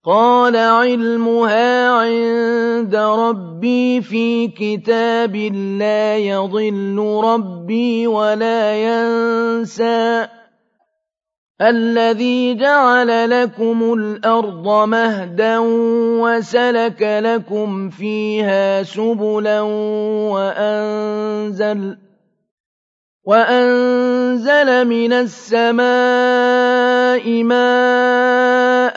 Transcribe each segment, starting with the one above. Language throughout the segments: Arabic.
قال علمها عند ربي في كتاب لا يضل ربي ولا ينسى الذي جعل لكم الأرض مهدا وسلك لكم فيها سبلا وأنزل من السماء ماء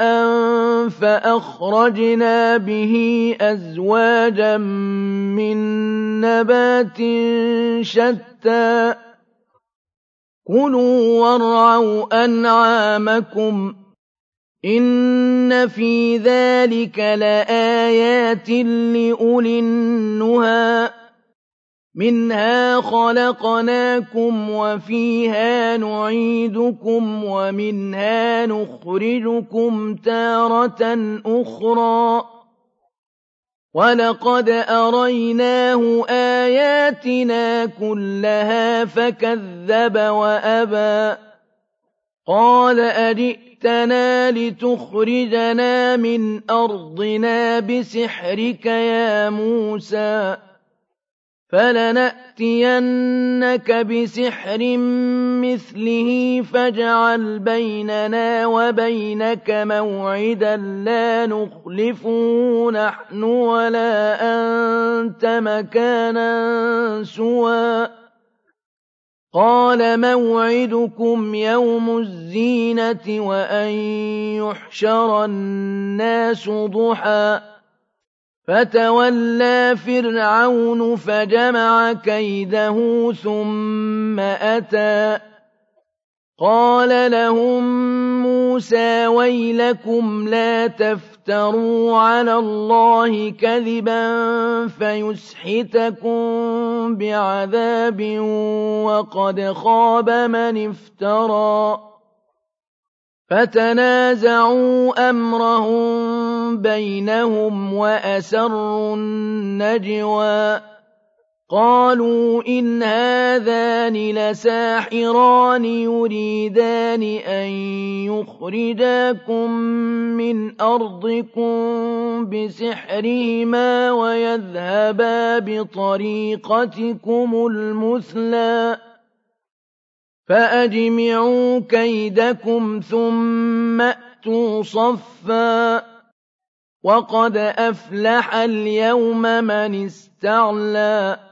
فأخرجنا به أزواجا من نبات شتى كلوا وارعوا أنعامكم إن في ذلك لآيات لأولي النهى منها خلقناكم وفيها نعيدكم ومنها نخرجكم تارة أخرى ولقد أريناه آياتنا كلها فكذب وأبى قال أجئتنا لتخرجنا من أرضنا بسحرك يا موسى فلنأتينك بسحر مثله فاجعل بيننا وبينك موعدا لا نخلفه نحن ولا أنت مكانا سوى قال موعدكم يوم الزينة وأن يحشر الناس ضحى فتولى فرعون فجمع كيده ثم أتى قال لهم موسى ويلكم لا تفتروا على الله كذبا فيسحتكم بعذاب وقد خاب من افترى فتنازعوا أمرهم بينهم وأسروا النجوى قالوا إن هذان لساحران يريدان أن يخرجاكم من أرضكم بسحرهما ويذهبا بطريقتكم المثلى فأجمعوا كيدكم ثم أتوا صفا وقد أفلح اليوم من استعلى